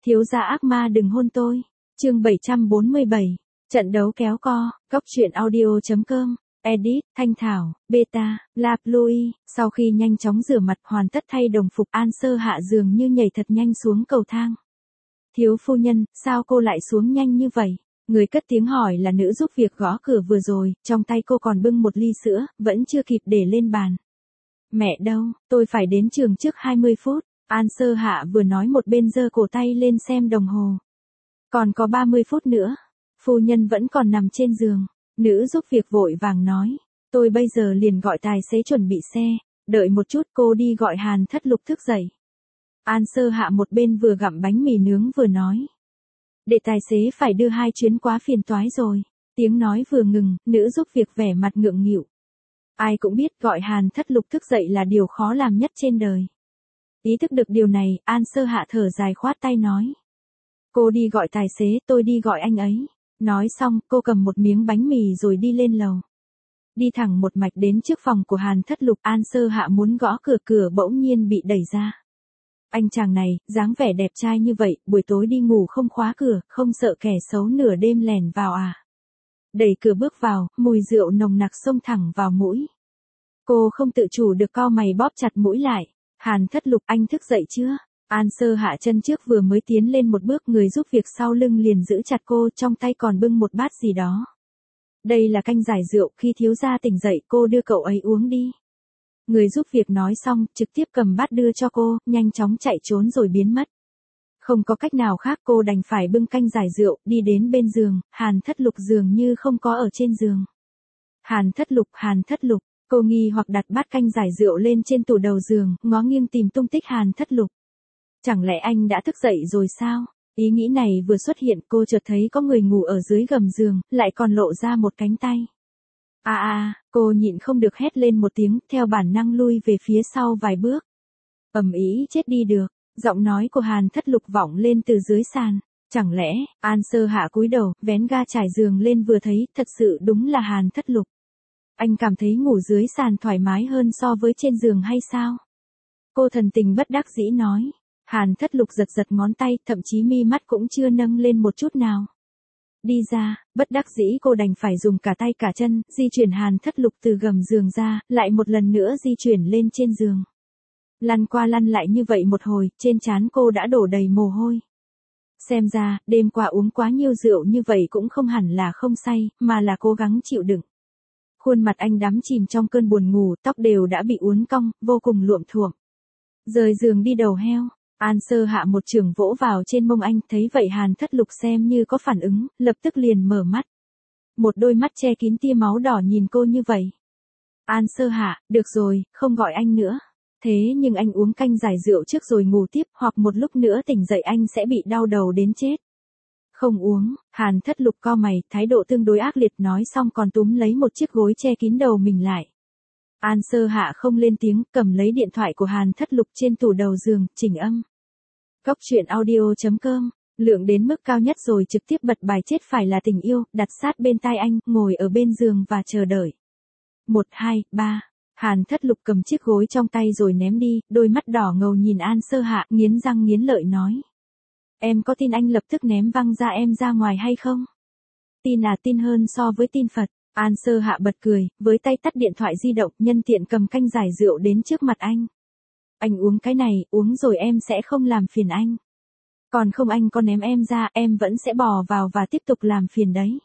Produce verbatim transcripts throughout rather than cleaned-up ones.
Thiếu gia ác ma đừng hôn tôi. Chương bảy trăm bốn mươi bảy. Trận đấu kéo co. Cóc truyện audio chấm com. Edit, Thanh Thảo, Beta, La Louis. Sau khi nhanh chóng rửa mặt hoàn tất thay đồng phục, An Sơ Hạ dường như nhảy thật nhanh xuống cầu thang. Thiếu phu nhân, sao cô lại xuống nhanh như vậy? Người cất tiếng hỏi là nữ giúp việc gõ cửa vừa rồi, trong tay cô còn bưng một ly sữa, vẫn chưa kịp để lên bàn. Mẹ đâu, tôi phải đến trường trước hai mươi phút. An Sơ Hạ vừa nói một bên giơ cổ tay lên xem đồng hồ. Còn có ba mươi phút nữa. Phu nhân vẫn còn nằm trên giường. Nữ giúp việc vội vàng nói. Tôi bây giờ liền gọi tài xế chuẩn bị xe. Đợi một chút, cô đi gọi Hàn Thất Lục thức dậy. An Sơ Hạ một bên vừa gặm bánh mì nướng vừa nói. Để tài xế phải đưa hai chuyến quá phiền toái rồi. Tiếng nói vừa ngừng, nữ giúp việc vẻ mặt ngượng nghịu. Ai cũng biết gọi Hàn Thất Lục thức dậy là điều khó làm nhất trên đời. Ý thức được điều này, An Sơ Hạ thở dài khoát tay nói. Cô đi gọi tài xế, tôi đi gọi anh ấy. Nói xong, cô cầm một miếng bánh mì rồi đi lên lầu. Đi thẳng một mạch đến trước phòng của Hàn Thất Lục, An Sơ Hạ muốn gõ cửa cửa bỗng nhiên bị đẩy ra. Anh chàng này, dáng vẻ đẹp trai như vậy, buổi tối đi ngủ không khóa cửa, không sợ kẻ xấu nửa đêm lèn vào à? Đẩy cửa bước vào, mùi rượu nồng nặc xông thẳng vào mũi. Cô không tự chủ được cau mày bóp chặt mũi lại. Hàn Thất Lục, anh thức dậy chưa? An Sơ Hạ chân trước vừa mới tiến lên một bước, người giúp việc sau lưng liền giữ chặt cô, trong tay còn bưng một bát gì đó. Đây là canh giải rượu, khi thiếu gia tỉnh dậy cô đưa cậu ấy uống đi. Người giúp việc nói xong, trực tiếp cầm bát đưa cho cô, nhanh chóng chạy trốn rồi biến mất. Không có cách nào khác, cô đành phải bưng canh giải rượu, đi đến bên giường. Hàn Thất Lục dường như không có ở trên giường. Hàn Thất Lục, Hàn Thất Lục. Cô nghi hoặc đặt bát canh giải rượu lên trên tủ đầu giường, ngó nghiêng tìm tung tích Hàn Thất Lục. Chẳng lẽ anh đã thức dậy rồi sao? Ý nghĩ này vừa xuất hiện, cô chợt thấy có người ngủ ở dưới gầm giường, lại còn lộ ra một cánh tay. À à, cô nhịn không được hét lên một tiếng, theo bản năng lui về phía sau vài bước. Ầm ĩ, chết đi được. Giọng nói của Hàn Thất Lục vọng lên từ dưới sàn. Chẳng lẽ? An Sơ Hạ cúi đầu, vén ga trải giường lên vừa thấy, thật sự đúng là Hàn Thất Lục. Anh cảm thấy ngủ dưới sàn thoải mái hơn so với trên giường hay sao? Cô thần tình bất đắc dĩ nói. Hàn Thất Lục giật giật ngón tay, thậm chí mi mắt cũng chưa nâng lên một chút nào. Đi ra, bất đắc dĩ cô đành phải dùng cả tay cả chân, di chuyển Hàn Thất Lục từ gầm giường ra, lại một lần nữa di chuyển lên trên giường. Lăn qua lăn lại như vậy một hồi, trên trán cô đã đổ đầy mồ hôi. Xem ra, đêm qua uống quá nhiều rượu như vậy cũng không hẳn là không say, mà là cố gắng chịu đựng. Khuôn mặt anh đắm chìm trong cơn buồn ngủ, tóc đều đã bị uốn cong, vô cùng luộm thuộm. Rời giường đi đầu heo. An Sơ Hạ một chưởng vỗ vào trên mông anh, thấy vậy Hàn Thất Lục xem như có phản ứng, lập tức liền mở mắt. Một đôi mắt che kín tia máu đỏ nhìn cô như vậy. An Sơ Hạ, được rồi, không gọi anh nữa. Thế nhưng anh uống canh giải rượu trước rồi ngủ tiếp, hoặc một lúc nữa tỉnh dậy anh sẽ bị đau đầu đến chết. Không uống. Hàn Thất Lục co mày, thái độ tương đối ác liệt, nói xong còn túm lấy một chiếc gối che kín đầu mình lại. An Sơ Hạ không lên tiếng, cầm lấy điện thoại của Hàn Thất Lục trên tủ đầu giường, chỉnh âm. Cóc truyện audio chấm com. Lượng đến mức cao nhất rồi trực tiếp bật bài chết phải là tình yêu, đặt sát bên tai anh, ngồi ở bên giường và chờ đợi. Một, hai, ba. Hàn Thất Lục cầm chiếc gối trong tay rồi ném đi, đôi mắt đỏ ngầu nhìn An Sơ Hạ, nghiến răng nghiến lợi nói. Em có tin anh lập tức ném văng ra em ra ngoài hay không? Tin à, tin hơn so với tin Phật. An Sơ Hạ bật cười, với tay tắt điện thoại di động, nhân tiện cầm canh giải rượu đến trước mặt anh. Anh uống cái này, uống rồi em sẽ không làm phiền anh. Còn không anh có ném em ra, em vẫn sẽ bò vào và tiếp tục làm phiền đấy.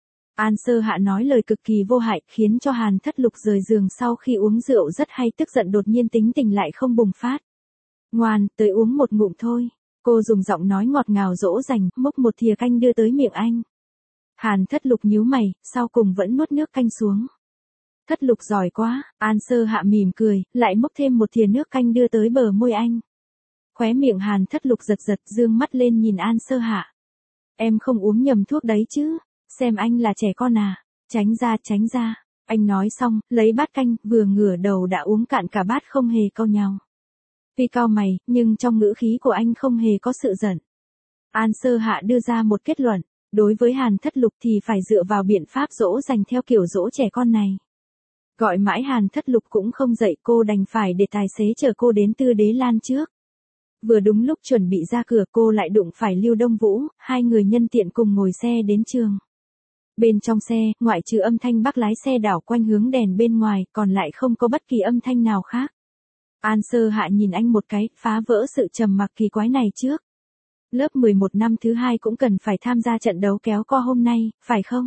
An Sơ Hạ nói lời cực kỳ vô hại, khiến cho Hàn Thất Lục rời giường sau khi uống rượu rất hay tức giận đột nhiên tính tình lại không bùng phát. Ngoan, tới uống một ngụm thôi. Cô dùng giọng nói ngọt ngào dỗ dành, múc một thìa canh đưa tới miệng anh. Hàn Thất Lục nhíu mày, sau cùng vẫn nuốt nước canh xuống. Thất Lục giỏi quá. An Sơ Hạ mỉm cười, lại múc thêm một thìa nước canh đưa tới bờ môi anh. Khóe miệng Hàn Thất Lục giật giật, dương mắt lên nhìn An Sơ Hạ. Em không uống nhầm thuốc đấy chứ? Xem anh là trẻ con à? Tránh ra, tránh ra. Anh nói xong, lấy bát canh, vừa ngửa đầu đã uống cạn cả bát không hề cau nhàu. Tuy cau mày, nhưng trong ngữ khí của anh không hề có sự giận. An Sơ Hạ đưa ra một kết luận. Đối với Hàn Thất Lục thì phải dựa vào biện pháp dỗ dành theo kiểu dỗ trẻ con này. Gọi mãi Hàn Thất Lục cũng không dậy, cô đành phải để tài xế chở cô đến Tư Đế Lan trước. Vừa đúng lúc chuẩn bị ra cửa cô lại đụng phải Lưu Đông Vũ, hai người nhân tiện cùng ngồi xe đến trường. Bên trong xe, ngoại trừ âm thanh bác lái xe đảo quanh hướng đèn bên ngoài, còn lại không có bất kỳ âm thanh nào khác. An Sơ Hạ nhìn anh một cái, phá vỡ sự trầm mặc kỳ quái này trước. Lớp mười một năm thứ hai cũng cần phải tham gia trận đấu kéo co hôm nay, phải không?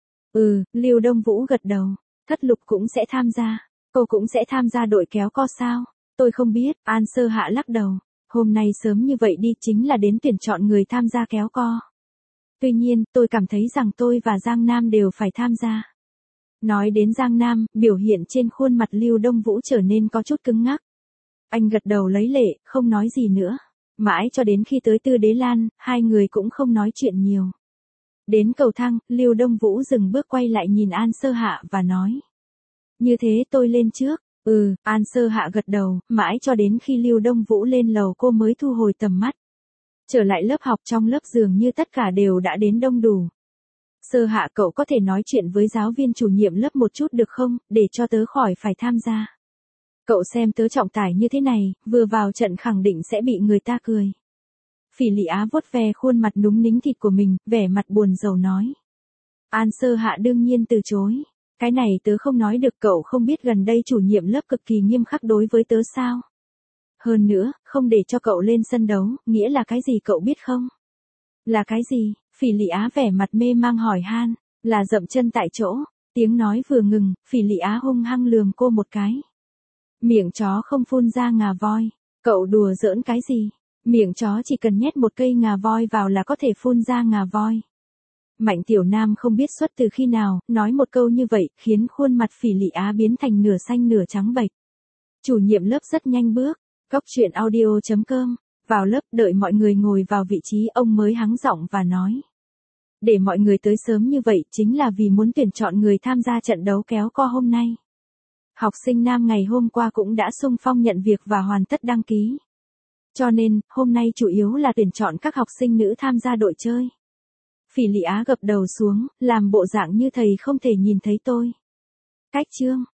Ừ, Lưu Đông Vũ gật đầu. Thất Lục cũng sẽ tham gia. Cô cũng sẽ tham gia đội kéo co sao? Tôi không biết, An Sơ Hạ lắc đầu. Hôm nay sớm như vậy đi chính là đến tuyển chọn người tham gia kéo co. Tuy nhiên, tôi cảm thấy rằng tôi và Giang Nam đều phải tham gia. Nói đến Giang Nam, biểu hiện trên khuôn mặt Lưu Đông Vũ trở nên có chút cứng ngắc. Anh gật đầu lấy lệ, không nói gì nữa. Mãi cho đến khi tới Tư Đế Lan, hai người cũng không nói chuyện nhiều. Đến cầu thang, Lưu Đông Vũ dừng bước quay lại nhìn An Sơ Hạ và nói. Như thế tôi lên trước. Ừ, An Sơ Hạ gật đầu, mãi cho đến khi Lưu Đông Vũ lên lầu cô mới thu hồi tầm mắt. Trở lại lớp học, trong lớp dường như tất cả đều đã đến đông đủ. Sơ Hạ, cậu có thể nói chuyện với giáo viên chủ nhiệm lớp một chút được không, để cho tớ khỏi phải tham gia. Cậu xem tớ trọng tải như thế này, vừa vào trận khẳng định sẽ bị người ta cười. Phỉ Lị Á vuốt ve khuôn mặt núng nính thịt của mình, vẻ mặt buồn rầu nói. An Sơ Hạ đương nhiên từ chối. Cái này tớ không nói được, cậu không biết gần đây chủ nhiệm lớp cực kỳ nghiêm khắc đối với tớ sao? Hơn nữa, không để cho cậu lên sân đấu, nghĩa là cái gì cậu biết không? Là cái gì? Phỉ Lị Á vẻ mặt mê mang hỏi han, là dậm chân tại chỗ. Tiếng nói vừa ngừng, Phỉ Lị Á hung hăng lườm cô một cái. Miệng chó không phun ra ngà voi. Cậu đùa giỡn cái gì? Miệng chó chỉ cần nhét một cây ngà voi vào là có thể phun ra ngà voi. Mạnh Tiểu Nam không biết xuất từ khi nào, nói một câu như vậy, khiến khuôn mặt Phỉ Lị Á biến thành nửa xanh nửa trắng bệch. Chủ nhiệm lớp rất nhanh bước, Cóc truyện audio chấm com, vào lớp đợi mọi người ngồi vào vị trí ông mới hắng giọng và nói. Để mọi người tới sớm như vậy chính là vì muốn tuyển chọn người tham gia trận đấu kéo co hôm nay. Học sinh nam ngày hôm qua cũng đã xung phong nhận việc và hoàn tất đăng ký. Cho nên, hôm nay chủ yếu là tuyển chọn các học sinh nữ tham gia đội chơi. Phỉ Lị Á gập đầu xuống, làm bộ dạng như thầy không thể nhìn thấy tôi. Cách chương.